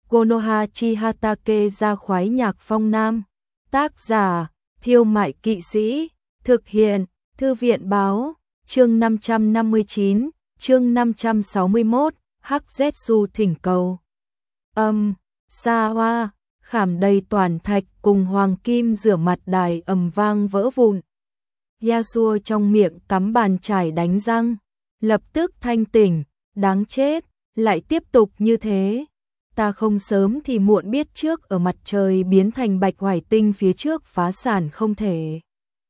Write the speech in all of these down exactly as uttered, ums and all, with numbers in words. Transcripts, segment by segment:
Konoha chi Hatake ra khoái nhạc phong nam. Tác giả, Thiêu Mại Kỵ Sĩ. Thực hiện, Thư viện báo. Chương năm trăm năm mươi chín, chương năm trăm sáu mươi mốt, Hắc Zetsu thỉnh cầu. Âm, xa hoa, khảm đầy toàn thạch cùng hoàng kim rửa mặt đài ầm vang vỡ vụn. Yasuo trong miệng cắm bàn chải đánh răng, lập tức thanh tỉnh, đáng chết, lại tiếp tục như thế. Ta không sớm thì muộn biết trước ở mặt trời biến thành bạch hoài tinh phía trước phá sản không thể.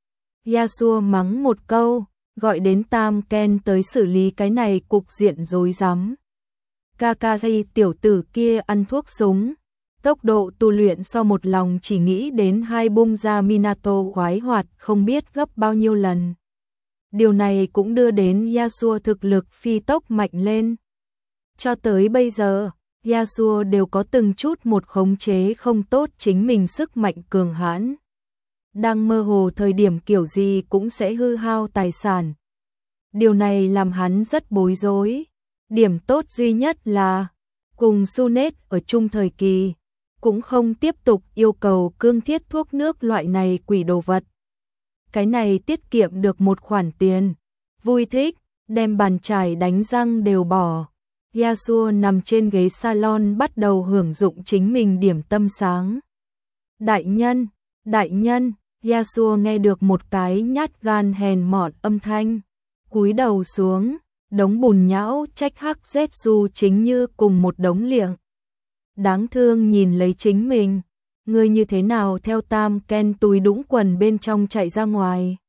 Yasuo mắng một câu, gọi đến Tam Ken tới xử lý cái này cục diện rối rắm. Kakashi tiểu tử kia ăn thuốc súng, tốc độ tu luyện so một lòng chỉ nghĩ đến hai bung ra Minato khoái hoạt không biết gấp bao nhiêu lần. Điều này cũng đưa đến Yasuo thực lực phi tốc mạnh lên. Cho tới bây giờ, Yasuo đều có từng chút một khống chế không tốt chính mình sức mạnh cường hãn. Đang mơ hồ thời điểm kiểu gì cũng sẽ hư hao tài sản. Điều này làm hắn rất bối rối. Điểm tốt duy nhất là, cùng Sunet ở chung thời kỳ, cũng không tiếp tục yêu cầu cương thiết thuốc nước loại này quỷ đồ vật. Cái này tiết kiệm được một khoản tiền. Vui thích, đem bàn chải đánh răng đều bỏ. Yasuo nằm trên ghế salon bắt đầu hưởng dụng chính mình điểm tâm sáng. Đại nhân, đại nhân, Yasuo nghe được một cái nhát gan hèn mọn âm thanh. Cúi đầu xuống, đống bùn nhão trách Hắc Zetsu chính như cùng một đống liệng. Đáng thương nhìn lấy chính mình, ngươi như thế nào theo Tam Ken túi đũng quần bên trong chạy ra ngoài.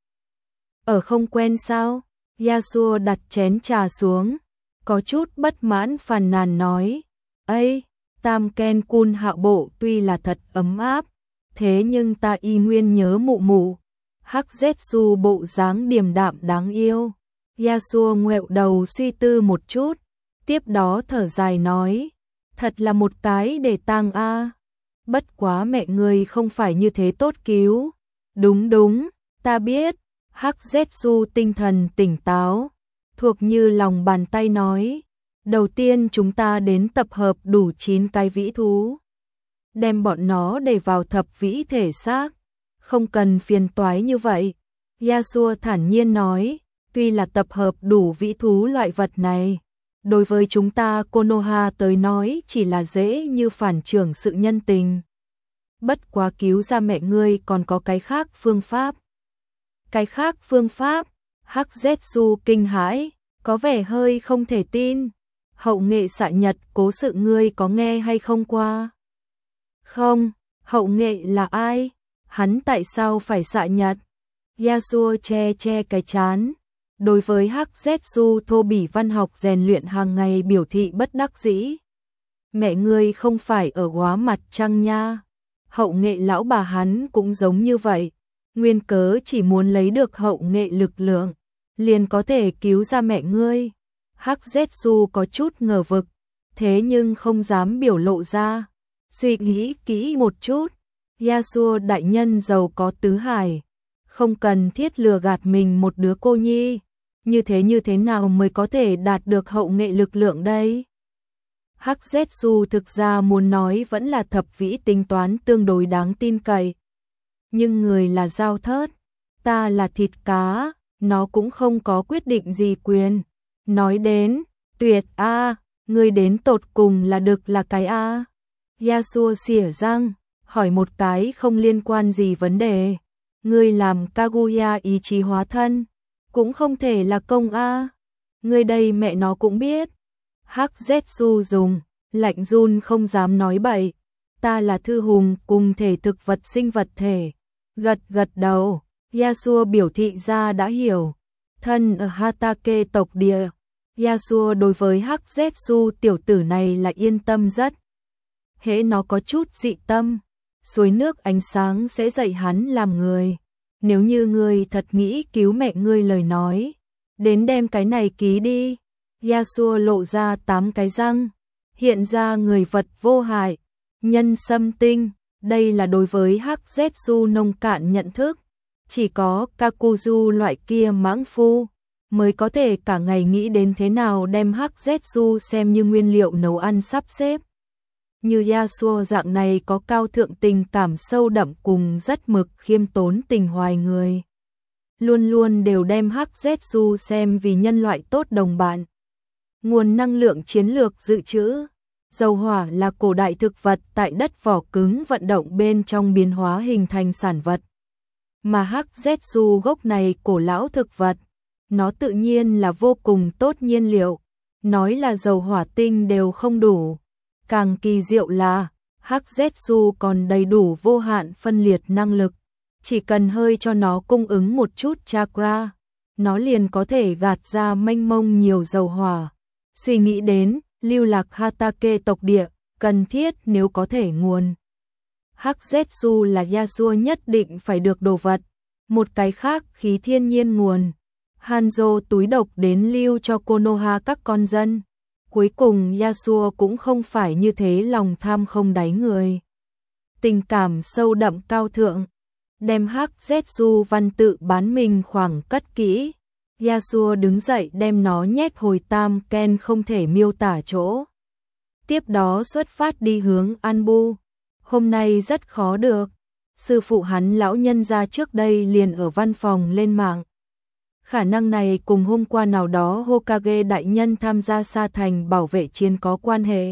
Ở không quen sao? Yasuo đặt chén trà xuống, có chút bất mãn phàn nàn nói. Ây, Tam Ken Kun hạ bộ tuy là thật ấm áp, thế nhưng ta y nguyên nhớ mụ mụ. Hắc Zetsu bộ dáng điềm đạm đáng yêu. Yasuo ngoẹo đầu suy tư một chút, tiếp đó thở dài nói. Thật là một cái để tang a. Bất quá mẹ người không phải như thế tốt cứu. Đúng đúng, ta biết. Hắc Zetsu tinh thần tỉnh táo, thuộc như lòng bàn tay nói. Đầu tiên chúng ta đến tập hợp đủ chín cái vĩ thú. Đem bọn nó để vào thập vĩ thể xác. Không cần phiền toái như vậy. Yasuo thản nhiên nói. Tuy là tập hợp đủ vĩ thú loại vật này, đối với chúng ta Konoha tới nói chỉ là dễ như phản trưởng sự nhân tình. Bất quá cứu ra mẹ ngươi còn có cái khác phương pháp. Cái khác phương pháp? Hắc Zetsu kinh hãi, có vẻ hơi không thể tin. Hậu nghệ xạ nhật cố sự ngươi có nghe hay không qua? Không, hậu nghệ là ai? Hắn tại sao phải xạ nhật? Yasuo che che cái chán. Đối với Hắc Zetsu thô bỉ văn học rèn luyện hàng ngày biểu thị bất đắc dĩ. Mẹ ngươi không phải ở góa mặt trăng nha. Hậu nghệ lão bà hắn cũng giống như vậy. Nguyên cớ chỉ muốn lấy được hậu nghệ lực lượng, liền có thể cứu ra mẹ ngươi. Hắc Zetsu có chút ngờ vực, thế nhưng không dám biểu lộ ra. Suy nghĩ kỹ một chút, Yasuo đại nhân giàu có tứ hải, không cần thiết lừa gạt mình một đứa cô nhi. Như thế như thế nào mới có thể đạt được hậu nghệ lực lượng đây? Hắc Zetsu thực ra muốn nói vẫn là thập vĩ tính toán tương đối đáng tin cậy. Nhưng người là dao thớt, ta là thịt cá, nó cũng không có quyết định gì quyền. Nói đến, tuyệt a, người đến tột cùng là được là cái a. Yasuo xỉa răng, hỏi một cái không liên quan gì vấn đề. Ngươi làm Kaguya ý chí hóa thân, cũng không thể là công a. Ngươi đây mẹ nó cũng biết. Hắc Zetsu dùng, lạnh run không dám nói bậy. Ta là thư hùng cùng thể thực vật sinh vật thể. Gật gật đầu, Yasuo biểu thị ra đã hiểu. Thân ở Hatake tộc địa, Yasuo đối với Hắc Zetsu tiểu tử này là yên tâm rất. Hễ nó có chút dị tâm, suối nước ánh sáng sẽ dạy hắn làm người. Nếu như ngươi thật nghĩ cứu mẹ ngươi lời nói, đến đem cái này ký đi. Yasuo lộ ra tám cái răng, hiện ra người vật vô hại, nhân xâm tinh. Đây là đối với Hắc Zetsu nông cạn nhận thức. Chỉ có Kakuzu loại kia mãng phu mới có thể cả ngày nghĩ đến thế nào đem Hắc Zetsu xem như nguyên liệu nấu ăn sắp xếp. Như Yasuo dạng này có cao thượng tình cảm sâu đậm cùng rất mực khiêm tốn tình hoài người. Luôn luôn đều đem Hắc Zetsu xem vì nhân loại tốt đồng bạn. Nguồn năng lượng chiến lược dự trữ. Dầu hỏa là cổ đại thực vật tại đất vỏ cứng vận động bên trong biến hóa hình thành sản vật. Mà Hắc Zetsu gốc này cổ lão thực vật, nó tự nhiên là vô cùng tốt nhiên liệu. Nói là dầu hỏa tinh đều không đủ. Càng kỳ diệu là, Hắc Zetsu còn đầy đủ vô hạn phân liệt năng lực. Chỉ cần hơi cho nó cung ứng một chút chakra, nó liền có thể gạt ra mênh mông nhiều dầu hỏa. Suy nghĩ đến, lưu lạc Hatake tộc địa, cần thiết nếu có thể nguồn. Hắc Zetsu là Yasuo nhất định phải được đồ vật. Một cái khác khí thiên nhiên nguồn. Hanzo túi độc đến lưu cho Konoha các con dân. Cuối cùng Yasuo cũng không phải như thế lòng tham không đáy người. Tình cảm sâu đậm cao thượng. Đem Hắc Zetsu văn tự bán mình khoảng cất kỹ. Yasuo đứng dậy đem nó nhét hồi tam ken không thể miêu tả chỗ. Tiếp đó xuất phát đi hướng Anbu. Hôm nay rất khó được. Sư phụ hắn lão nhân ra trước đây liền ở văn phòng lên mạng. Khả năng này cùng hôm qua nào đó Hokage đại nhân tham gia Sa Thành bảo vệ chiến có quan hệ.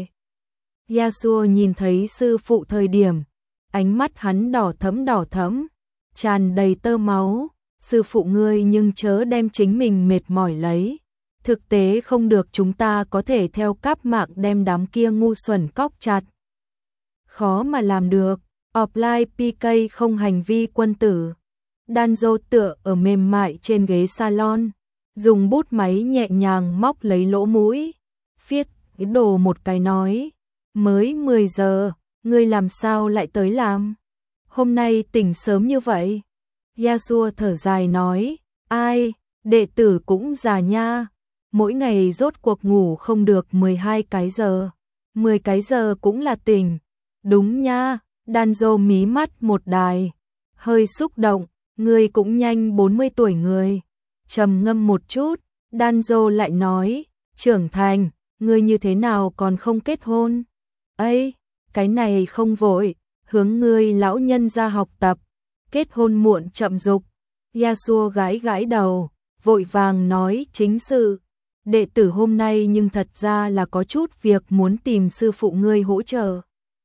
Yasuo nhìn thấy sư phụ thời điểm, ánh mắt hắn đỏ thẫm đỏ thẫm, tràn đầy tơ máu. Sư phụ ngươi nhưng chớ đem chính mình mệt mỏi lấy. Thực tế không được, chúng ta có thể theo cáp mạng đem đám kia ngu xuẩn cóc chặt. Khó mà làm được. Offline pê ca không hành vi quân tử. Danzo tựa ở mềm mại trên ghế salon, dùng bút máy nhẹ nhàng móc lấy lỗ mũi, viết cái đồ một cái nói, mới mười giờ, ngươi làm sao lại tới làm? Hôm nay tỉnh sớm như vậy? Yasuo thở dài nói, ai, đệ tử cũng già nha, mỗi ngày rốt cuộc ngủ không được mười hai cái giờ, mười cái giờ cũng là tỉnh. Đúng nha, Danzo mí mắt một đài, hơi xúc động. Ngươi cũng nhanh bốn mươi tuổi người. Trầm ngâm một chút, Danzo lại nói, trưởng thành, ngươi như thế nào còn không kết hôn? Ấy, cái này không vội, hướng ngươi lão nhân ra học tập, kết hôn muộn chậm dục. Yasuo gãi gãi đầu, vội vàng nói chính sự. Đệ tử hôm nay nhưng thật ra là có chút việc muốn tìm sư phụ ngươi hỗ trợ.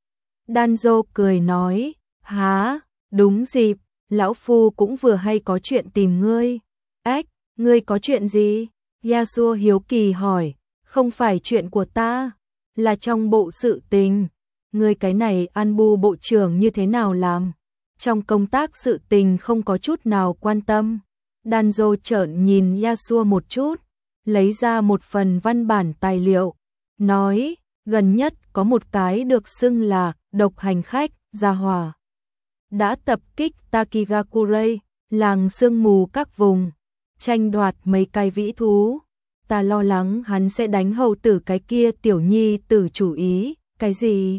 Danzo cười nói, há, đúng dịp. Lão Phu cũng vừa hay có chuyện tìm ngươi. Ách, ngươi có chuyện gì? Yasuo hiếu kỳ hỏi. Không phải chuyện của ta, là trong bộ sự tình. Ngươi cái này Anbu bộ trưởng như thế nào làm? Trong công tác sự tình không có chút nào quan tâm. Danzo trợn nhìn Yasuo một chút, lấy ra một phần văn bản tài liệu. Nói, gần nhất có một cái được xưng là độc hành khách, gia hỏa. Đã tập kích Takigakurai, làng sương mù các vùng, tranh đoạt mấy cái vĩ thú. Ta lo lắng hắn sẽ đánh hầu tử cái kia tiểu nhi tử chủ ý. Cái gì?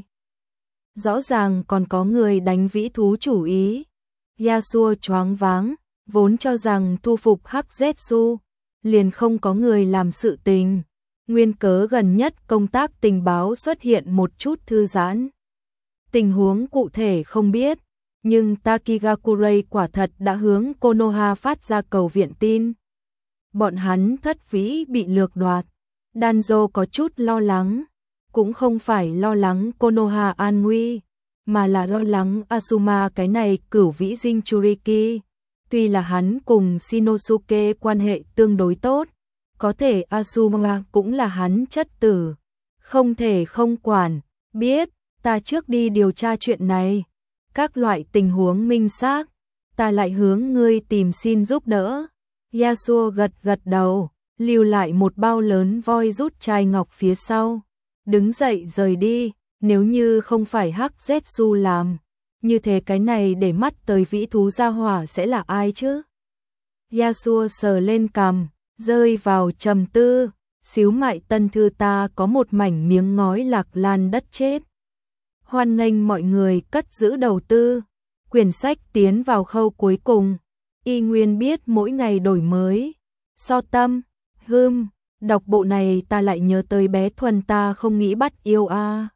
Rõ ràng còn có người đánh vĩ thú chủ ý. Yasuo choáng váng, vốn cho rằng thu phục Hắc Zetsu, liền không có người làm sự tình. Nguyên cớ gần nhất công tác tình báo xuất hiện một chút thư giãn. Tình huống cụ thể không biết. Nhưng Takigakurai quả thật đã hướng Konoha phát ra cầu viện tin. Bọn hắn thất vĩ bị lược đoạt. Danzo có chút lo lắng. Cũng không phải lo lắng Konoha an nguy, mà là lo lắng Asuma cái này cửu vĩ Jinchuriki. Tuy là hắn cùng Shinosuke quan hệ tương đối tốt, có thể Asuma cũng là hắn chất tử. Không thể không quản. Biết, ta trước đi điều tra chuyện này. Các loại tình huống minh xác, ta lại hướng ngươi tìm xin giúp đỡ. Yasuo gật gật đầu, lưu lại một bao lớn voi rút chai ngọc phía sau. Đứng dậy rời đi, nếu như không phải Hắc Zetsu làm, như thế cái này để mắt tới vĩ thú gia hỏa sẽ là ai chứ? Yasuo sờ lên cằm, rơi vào trầm tư, xíu mại tân thư ta có một mảnh miếng ngói lạc lan đất chết. Hoan nghênh mọi người cất giữ đầu tư. Quyển sách tiến vào khâu cuối cùng. Y nguyên biết mỗi ngày đổi mới. So tâm, hưm, đọc bộ này ta lại nhớ tới bé Thuần ta không nghĩ bắt yêu a. À.